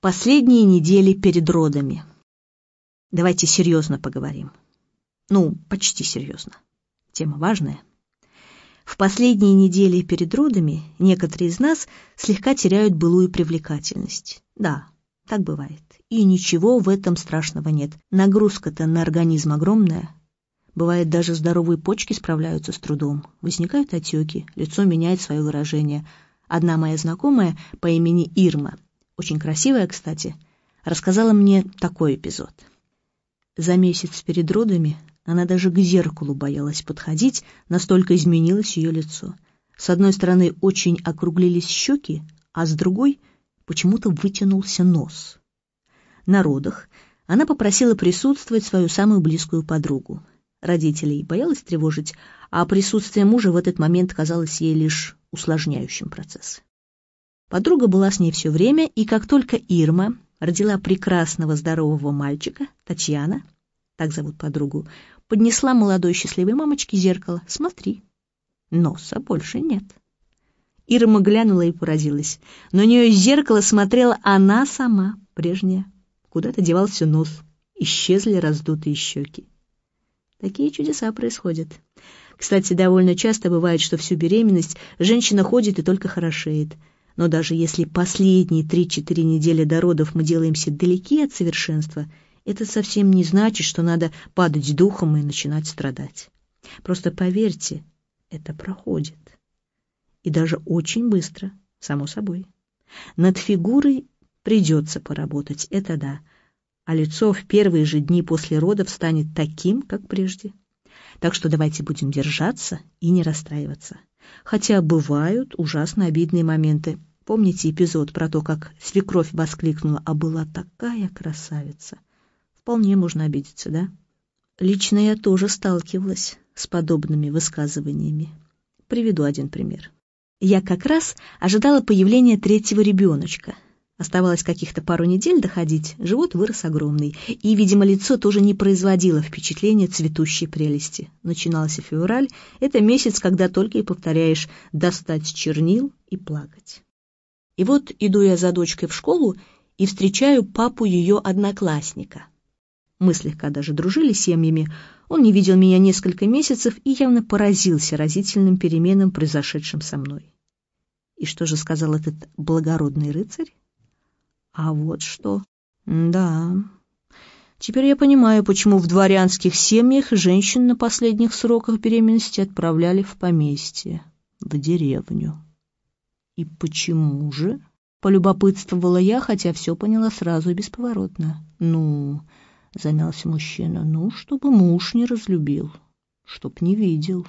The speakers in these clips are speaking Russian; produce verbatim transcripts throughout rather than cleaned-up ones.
Последние недели перед родами. Давайте серьезно поговорим. Ну, почти серьезно. Тема важная. В последние недели перед родами некоторые из нас слегка теряют былую привлекательность. Да, так бывает. И ничего в этом страшного нет. Нагрузка-то на организм огромная. Бывает, даже здоровые почки справляются с трудом. Возникают отеки, лицо меняет свое выражение. Одна моя знакомая по имени Ирма, очень красивая, кстати, рассказала мне такой эпизод. За месяц перед родами она даже к зеркалу боялась подходить, настолько изменилось ее лицо. С одной стороны очень округлились щеки, а с другой почему-то вытянулся нос. На родах она попросила присутствовать свою самую близкую подругу. Родителей боялась тревожить, а присутствие мужа в этот момент казалось ей лишь усложняющим процесс. Подруга была с ней все время, и как только Ирма родила прекрасного здорового мальчика, Татьяна, так зовут подругу, поднесла молодой счастливой мамочке зеркало. Смотри, носа больше нет. Ирма глянула и поразилась. На нее из зеркала смотрела она сама, прежняя. Куда-то девался нос, исчезли раздутые щеки. Такие чудеса происходят. Кстати, довольно часто бывает, что всю беременность женщина ходит и только хорошеет. Но даже если последние три-четыре недели до родов мы делаемся далеки от совершенства, это совсем не значит, что надо падать духом и начинать страдать. Просто поверьте, это проходит. И даже очень быстро, само собой. Над фигурой придется поработать, это да. А лицо в первые же дни после родов станет таким, как прежде. Так что давайте будем держаться и не расстраиваться. Хотя бывают ужасно обидные моменты. Помните эпизод про то, как свекровь воскликнула: «А была такая красавица!» Вполне можно обидеться, да? Лично я тоже сталкивалась с подобными высказываниями. Приведу один пример. Я как раз ожидала появления третьего ребеночка. Оставалось каких-то пару недель доходить, живот вырос огромный, и, видимо, лицо тоже не производило впечатления цветущей прелести. Начинался февраль, это месяц, когда только и повторяешь «достать чернил и плакать». И вот иду я за дочкой в школу и встречаю папу ее одноклассника. Мы слегка даже дружили семьями, он не видел меня несколько месяцев и явно поразился разительным переменам, произошедшим со мной. И что же сказал этот благородный рыцарь? А вот что. Да, теперь я понимаю, почему в дворянских семьях женщин на последних сроках беременности отправляли в поместье, в деревню. И почему же? Полюбопытствовала я, хотя все поняла сразу и бесповоротно. Ну, замялся мужчина, ну, чтобы муж не разлюбил, чтоб не видел.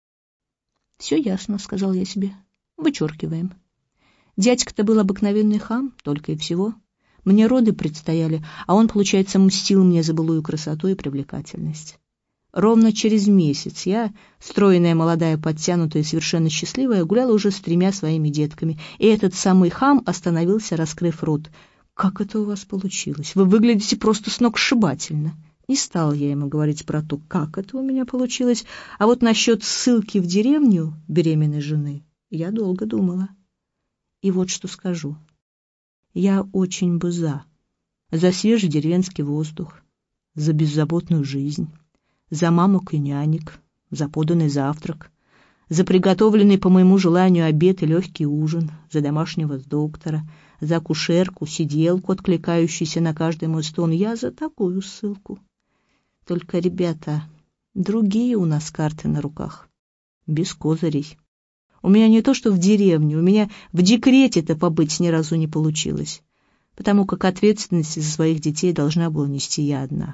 Все ясно, сказал я себе, вычеркиваем. Дядька-то был обыкновенный хам, только и всего. Мне роды предстояли, а он, получается, мстил мне за былую красоту и привлекательность. Ровно через месяц я, стройная, молодая, подтянутая, совершенно счастливая, гуляла уже с тремя своими детками, и этот самый хам остановился, раскрыв рот. «Как это у вас получилось? Вы выглядите просто сногсшибательно». Не стал я ему говорить про то, как это у меня получилось, а вот насчет ссылки в деревню беременной жены я долго думала. И вот что скажу. Я очень бы за. За свежий деревенский воздух, за беззаботную жизнь, за мамок и нянек, за поданный завтрак, за приготовленный по моему желанию обед и легкий ужин, за домашнего доктора, за акушерку, сиделку, откликающуюся на каждый мой стон. Я за такую ссылку. Только, ребята, другие у нас карты на руках, без козырей. У меня не то, что в деревне, у меня в декрете-то побыть ни разу не получилось, потому как ответственность за своих детей должна была нести я одна.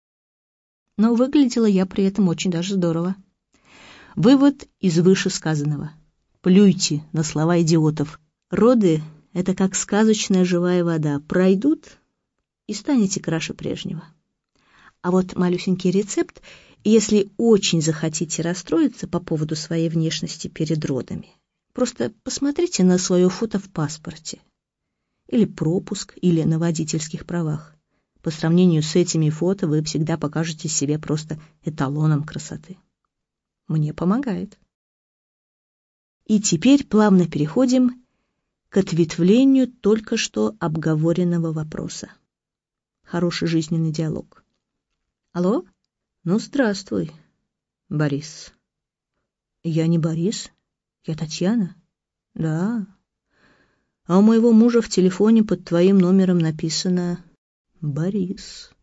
Но выглядела я при этом очень даже здорово. Вывод из вышесказанного. Плюйте на слова идиотов. Роды — это как сказочная живая вода. Пройдут и станете краше прежнего. А вот малюсенький рецепт, если очень захотите расстроиться по поводу своей внешности перед родами. Просто посмотрите на свое фото в паспорте. Или пропуск, или на водительских правах. По сравнению с этими фото вы всегда покажете себе просто эталоном красоты. Мне помогает. И теперь плавно переходим к ответвлению только что обговоренного вопроса. Хороший жизненный диалог. Алло? Ну, здравствуй, Борис. Я не Борис, я Татьяна. Да. А у моего мужа в телефоне под твоим номером написано Борис.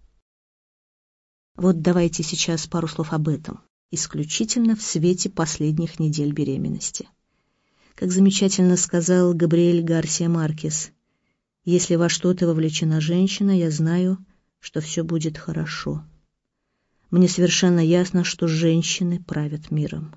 Вот давайте сейчас пару слов об этом, исключительно в свете последних недель беременности. Как замечательно сказал Габриэль Гарсия Маркес, если во что-то вовлечена женщина, я знаю, что все будет хорошо. Мне совершенно ясно, что женщины правят миром.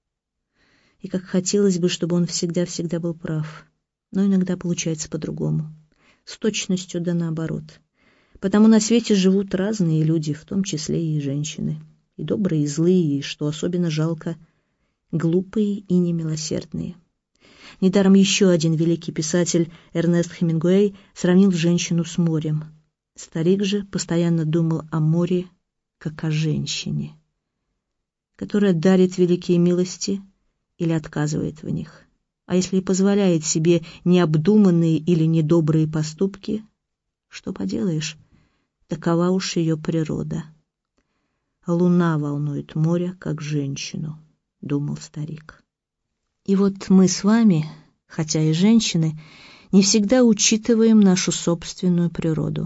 И как хотелось бы, чтобы он всегда-всегда был прав. Но иногда получается по-другому. С точностью да наоборот. Потому на свете живут разные люди, в том числе и женщины. И добрые, и злые, и, что особенно жалко, глупые и немилосердные. Недаром еще один великий писатель Эрнест Хемингуэй сравнил женщину с морем. Старик же постоянно думал о море, как о женщине, которая дарит великие милости или отказывает в них. А если и позволяет себе необдуманные или недобрые поступки, что поделаешь, такова уж ее природа. Луна волнует море, как женщину, думал старик. И вот мы с вами, хотя и женщины, не всегда учитываем нашу собственную природу.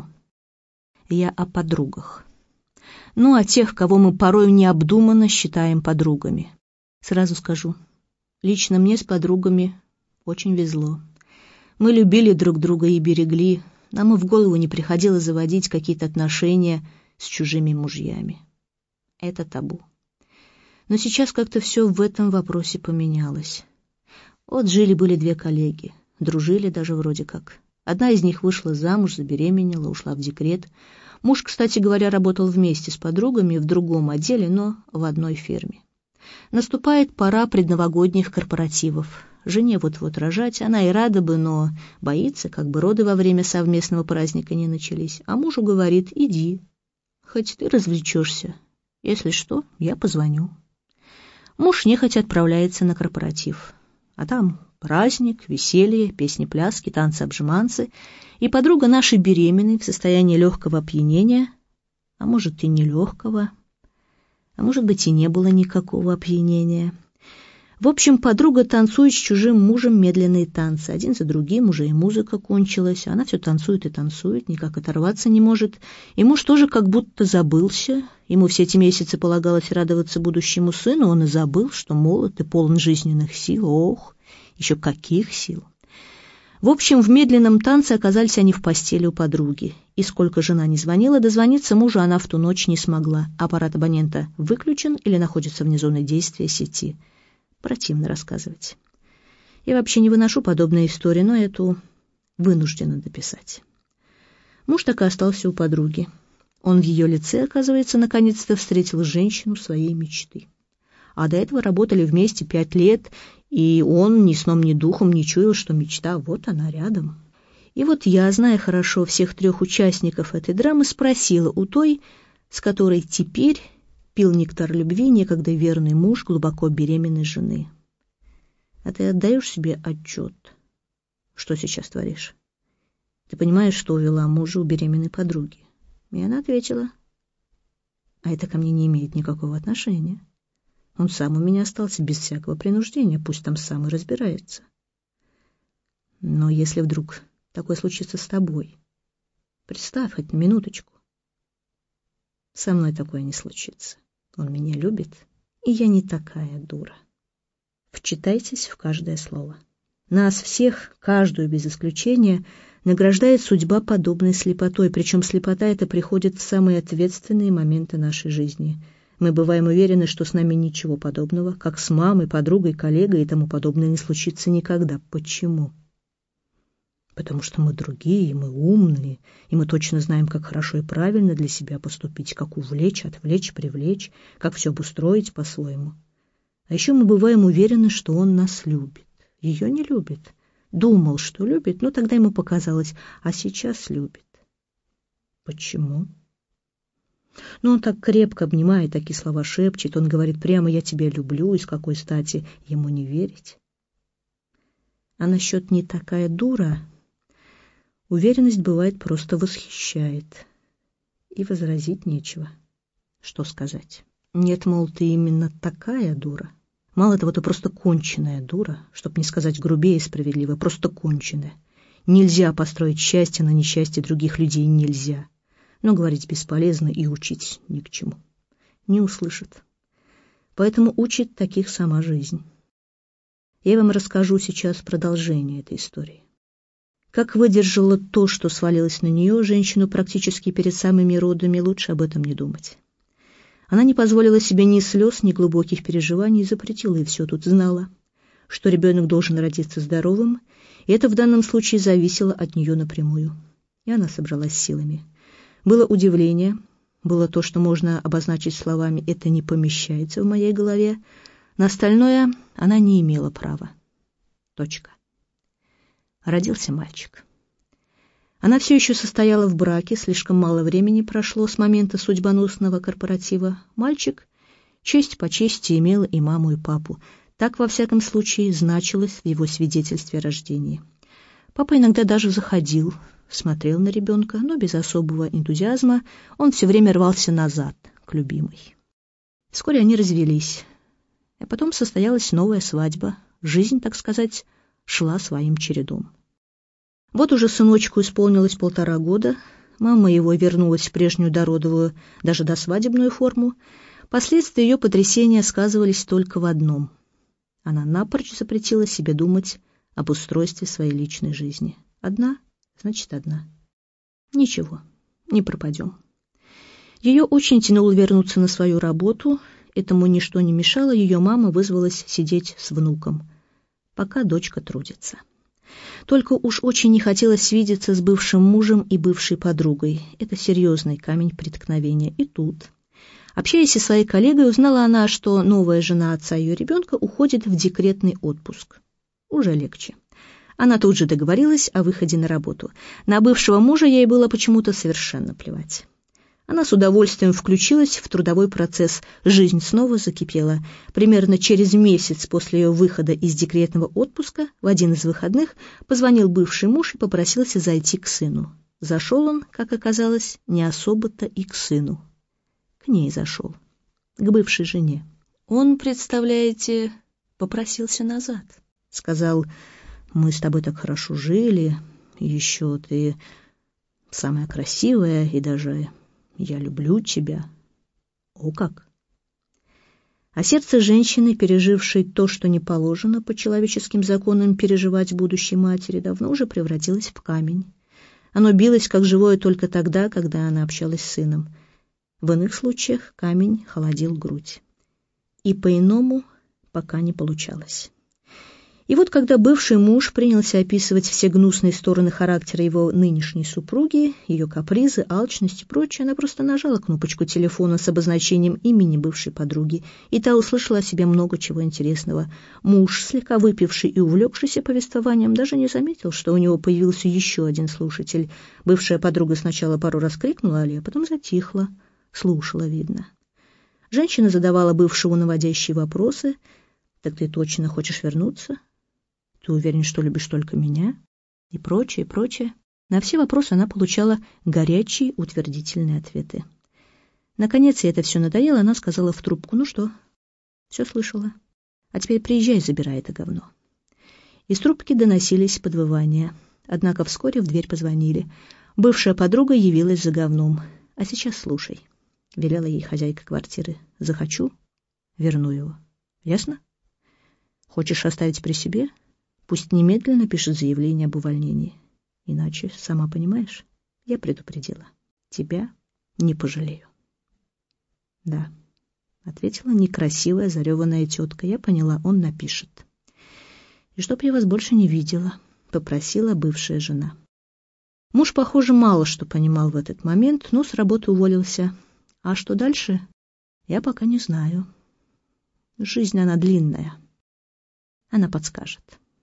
Я о подругах. Ну, о тех, кого мы порой необдуманно считаем подругами. Сразу скажу, лично мне с подругами очень везло. Мы любили друг друга и берегли, нам и в голову не приходило заводить какие-то отношения с чужими мужьями. Это табу. Но сейчас как-то все в этом вопросе поменялось. Вот жили-были две коллеги, дружили даже вроде как. Одна из них вышла замуж, забеременела, ушла в декрет. Муж, кстати говоря, работал вместе с подругами в другом отделе, но в одной фирме. Наступает пора предновогодних корпоративов. Жене вот-вот рожать, она и рада бы, но боится, как бы роды во время совместного праздника не начались. А мужу говорит: иди, хоть ты развлечешься. Если что, я позвоню. Муж нехотя отправляется на корпоратив. А там праздник, веселье, песни-пляски, танцы-обжиманцы. И подруга нашей беременной в состоянии легкого опьянения, а может и не легкого, а может быть и не было никакого опьянения. В общем, подруга танцует с чужим мужем медленные танцы. Один за другим, уже и музыка кончилась. Она все танцует и танцует, никак оторваться не может. И муж тоже как будто забылся. Ему все эти месяцы полагалось радоваться будущему сыну. Он и забыл, что молод и полон жизненных сил. Ох, еще каких сил! В общем, в медленном танце оказались они в постели у подруги. И сколько жена не звонила, дозвониться мужу она в ту ночь не смогла. Аппарат абонента выключен или находится вне зоны действия сети. Противно рассказывать. Я вообще не выношу подобные истории, но эту вынуждена дописать. Муж так и остался у подруги. Он в ее лице, оказывается, наконец-то встретил женщину своей мечты. А до этого работали вместе пять лет, и он ни сном, ни духом не чуял, что мечта вот она рядом. И вот я, зная хорошо всех трех участников этой драмы, спросила у той, с которой теперь пил нектар любви некогда верный муж глубоко беременной жены: а ты отдаешь себе отчет, что сейчас творишь? Ты понимаешь, что увела мужа у беременной подруги? И она ответила: а это ко мне не имеет никакого отношения. Он сам у меня остался без всякого принуждения, пусть там сам и разбирается. Но если вдруг такое случится с тобой, представь хоть на минуточку. Со мной такое не случится. Он меня любит, и я не такая дура. Вчитайтесь в каждое слово. Нас всех, каждую без исключения, награждает судьба подобной слепотой, причем слепота эта приходит в самые ответственные моменты нашей жизни. Мы бываем уверены, что с нами ничего подобного, как с мамой, подругой, коллегой и тому подобное, не случится никогда. Почему? Потому что мы другие, мы умные, и мы точно знаем, как хорошо и правильно для себя поступить, как увлечь, отвлечь, привлечь, как все обустроить по-своему. А еще мы бываем уверены, что он нас любит. Ее не любит. Думал, что любит, но тогда ему показалось, а сейчас любит. Почему? Ну, он так крепко обнимает, такие слова шепчет, он говорит прямо: «Я тебя люблю», и с какой стати ему не верить? А насчет «не такая дура» уверенность бывает просто восхищает. И возразить нечего. Что сказать? Нет, мол, ты именно такая дура. Мало того, ты просто конченая дура, чтоб не сказать грубее и справедливо, просто конченая. Нельзя построить счастье на несчастье других людей, нельзя. Но говорить бесполезно и учить ни к чему. Не услышит. Поэтому учит таких сама жизнь. Я вам расскажу сейчас продолжение этой истории. Как выдержала то, что свалилось на нее, женщину практически перед самыми родами, лучше об этом не думать. Она не позволила себе ни слез, ни глубоких переживаний, запретила и все тут знала, что ребенок должен родиться здоровым, и это в данном случае зависело от нее напрямую. И она собралась силами. Было удивление, было то, что можно обозначить словами «это не помещается в моей голове», на остальное она не имела права. Точка. Родился мальчик. Она все еще состояла в браке, слишком мало времени прошло с момента судьбоносного корпоратива. Мальчик, честь по чести, имел и маму, и папу. Так, во всяком случае, значилось в его свидетельстве о рождении. Папа иногда даже заходил, смотрел на ребенка, но без особого энтузиазма он все время рвался назад, к любимой. Вскоре они развелись, а потом состоялась новая свадьба. Жизнь, так сказать, шла своим чередом. Вот уже сыночку исполнилось полтора года, мама его вернулась в прежнюю дородовую, даже досвадебную форму. Последствия ее потрясения сказывались только в одном. Она напрочь запретила себе думать об устройстве своей личной жизни. Одна, значит, одна. Ничего, не пропадем. Ее очень тянуло вернуться на свою работу, этому ничто не мешало, ее мама вызвалась сидеть с внуком, пока дочка трудится. Только уж очень не хотелось видеться с бывшим мужем и бывшей подругой. Это серьезный камень преткновения. И тут, общаясь со своей коллегой, узнала она, что новая жена отца ее ребенка уходит в декретный отпуск. Уже легче. Она тут же договорилась о выходе на работу. На бывшего мужа ей было почему-то совершенно плевать. Она с удовольствием включилась в трудовой процесс. Жизнь снова закипела. Примерно через месяц после ее выхода из декретного отпуска в один из выходных позвонил бывший муж и попросился зайти к сыну. Зашел он, как оказалось, не особо-то и к сыну. К ней зашел. К бывшей жене. Он, представляете, попросился назад. Сказал: «Мы с тобой так хорошо жили, еще ты самая красивая и даже... я люблю тебя». О как! А сердце женщины, пережившей то, что не положено по человеческим законам переживать будущей матери, давно уже превратилось в камень. Оно билось как живое только тогда, когда она общалась с сыном. В иных случаях камень холодил грудь. И по-иному пока не получалось. И вот когда бывший муж принялся описывать все гнусные стороны характера его нынешней супруги, ее капризы, алчность и прочее, она просто нажала кнопочку телефона с обозначением имени бывшей подруги, и та услышала о себе много чего интересного. Муж, слегка выпивший и увлекшийся повествованием, даже не заметил, что у него появился еще один слушатель. Бывшая подруга сначала пару раз крикнула «Али», а потом затихла, слушала, видно. Женщина задавала бывшему наводящие вопросы. «Так ты точно хочешь вернуться? Ты уверен, что любишь только меня?» И прочее, и прочее. На все вопросы она получала горячие утвердительные ответы. Наконец, ей это все надоело, она сказала в трубку: «Ну что, все слышала. А теперь приезжай, забирай это говно». Из трубки доносились подвывания. Однако вскоре в дверь позвонили. Бывшая подруга явилась за говном. «А сейчас слушай», — велела ей хозяйка квартиры. «Захочу — верну его. Ясно? Хочешь оставить при себе? Пусть немедленно пишет заявление об увольнении. Иначе, сама понимаешь, я предупредила. Тебя не пожалею». «Да», — ответила некрасивая зареванная тетка. «Я поняла, он напишет». «И чтоб я вас больше не видела», — попросила бывшая жена. Муж, похоже, мало что понимал в этот момент, но с работы уволился. А что дальше, я пока не знаю. Жизнь, она длинная. Она подскажет.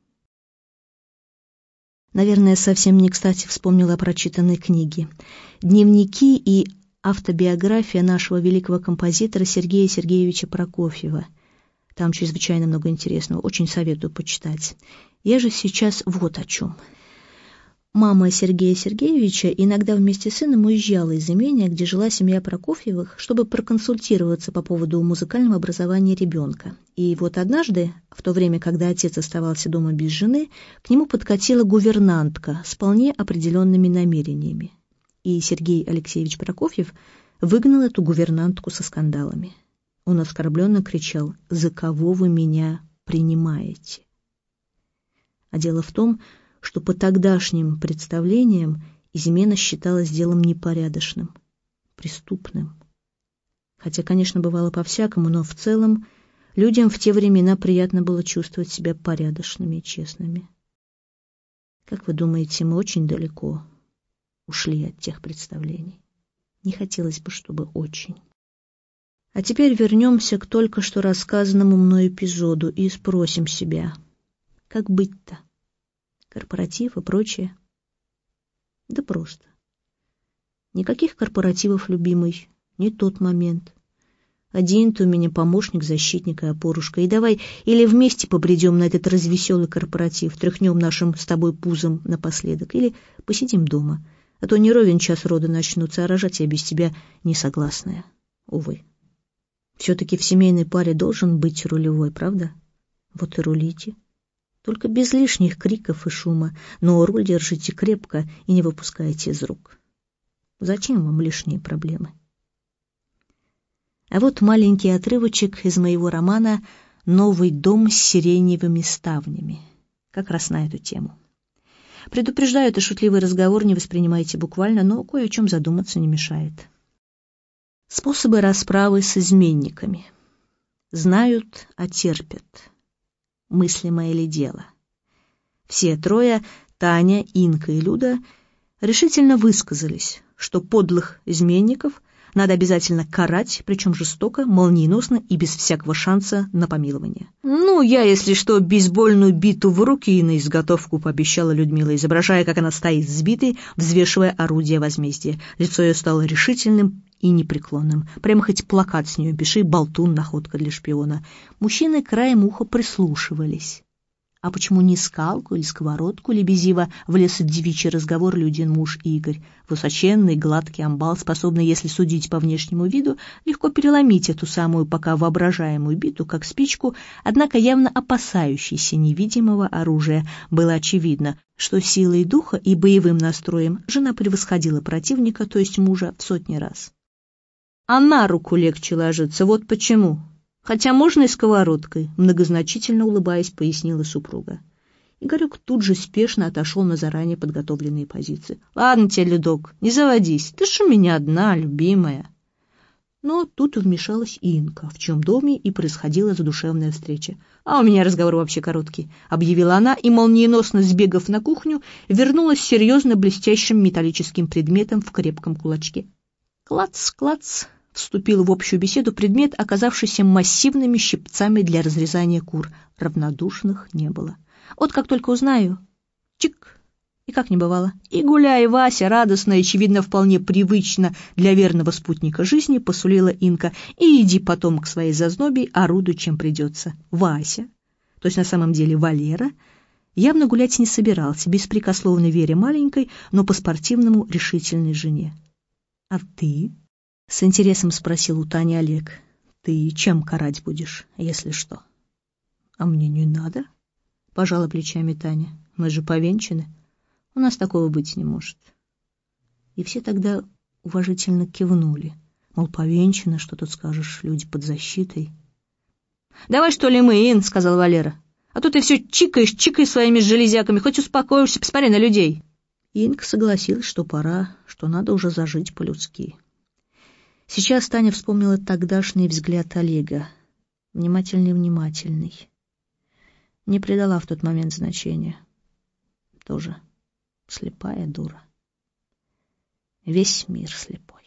Наверное, совсем не кстати вспомнила о прочитанной книге. Дневники и автобиография нашего великого композитора Сергея Сергеевича Прокофьева. Там чрезвычайно много интересного, очень советую почитать. Я же сейчас вот о чем. Мама Сергея Сергеевича иногда вместе с сыном уезжала из имения, где жила семья Прокофьевых, чтобы проконсультироваться по поводу музыкального образования ребенка. И вот однажды, в то время, когда отец оставался дома без жены, к нему подкатила гувернантка с вполне определенными намерениями. И Сергей Алексеевич Прокофьев выгнал эту гувернантку со скандалами. Он оскорбленно кричал: «За кого вы меня принимаете?» А дело в том, что по тогдашним представлениям измена считалась делом непорядочным, преступным. Хотя, конечно, бывало по-всякому, но в целом людям в те времена приятно было чувствовать себя порядочными и честными. Как вы думаете, мы очень далеко ушли от тех представлений? Не хотелось бы, чтобы очень. А теперь вернемся к только что рассказанному мной эпизоду и спросим себя, как быть-то? Корпоратив и прочее? Да просто. Никаких корпоративов, любимый, не тот момент. Один ты у меня помощник, защитник и опорушка. И давай или вместе побредем на этот развеселый корпоратив, тряхнем нашим с тобой пузом напоследок, или посидим дома, а то не ровен час рода начнутся, а рожать я без тебя не согласная. Увы. Все-таки в семейной паре должен быть рулевой, правда? Вот и рулите. Только без лишних криков и шума, но руль держите крепко и не выпускайте из рук. Зачем вам лишние проблемы? А вот маленький отрывочек из моего романа «Новый дом с сиреневыми ставнями», как раз на эту тему. Предупреждаю, это шутливый разговор, не воспринимайте буквально, но кое о чем задуматься не мешает. Способы расправы с изменниками. Знают, а терпят. Мыслимое ли дело? Все трое, Таня, Инка и Люда, решительно высказались, что подлых изменников надо обязательно карать, причем жестоко, молниеносно и без всякого шанса на помилование. «Ну, я, если что, бейсбольную биту в руки и на изготовку», — пообещала Людмила, изображая, как она стоит сбитой, взвешивая орудие возмездия. Лицо ее стало решительным и непреклонным. Прямо хоть плакат с нее пиши, болтун, находка для шпиона. Мужчины краем уха прислушивались. А почему не скалку или сковородку лебезиво влез в девичий разговор Людин муж Игорь? Высоченный, гладкий амбал, способный, если судить по внешнему виду, легко переломить эту самую пока воображаемую биту, как спичку, однако явно опасающийся невидимого оружия. Было очевидно, что силой духа и боевым настроем жена превосходила противника, то есть мужа, в сотни раз. А на руку легче ложиться, вот почему. Хотя можно и сковородкой, многозначительно улыбаясь, пояснила супруга. Игорек тут же спешно отошел на заранее подготовленные позиции. «Ладно тебе, Людок, не заводись, ты ж у меня одна, любимая». Но тут вмешалась Инка, в чьем доме и происходила задушевная встреча. «А у меня разговор вообще короткий», — объявила она, и, молниеносно сбегав на кухню, вернулась с серьезно блестящим металлическим предметом в крепком кулачке. Клац, клац, вступил в общую беседу предмет, оказавшийся массивными щипцами для разрезания кур. Равнодушных не было. Вот как только узнаю, чик, и как не бывало. И гуляй, Вася, радостно, очевидно, вполне привычно для верного спутника жизни, посулила Инка, и иди потом к своей зазнобе, орудуй, чем придется. Вася, то есть на самом деле Валера, явно гулять не собирался, беспрекословно веря маленькой, но по-спортивному решительной жене. — А ты? — с интересом спросил у Тани Олег. — Ты чем карать будешь, если что? — А мне не надо, — пожала плечами Таня. — Мы же повенчаны. У нас такого быть не может. И все тогда уважительно кивнули. Мол, повенчаны, что тут скажешь, люди под защитой. — Давай, что ли, мы, Ин, — сказал Валера. — А то ты все чикаешь, чикаешь своими железяками, хоть успокоишься, посмотри на людей. Инка согласилась, что пора, что надо уже зажить по-людски. Сейчас Таня вспомнила тогдашний взгляд Олега. Внимательный-внимательный. Не придала в тот момент значения. Тоже слепая дура. Весь мир слепой.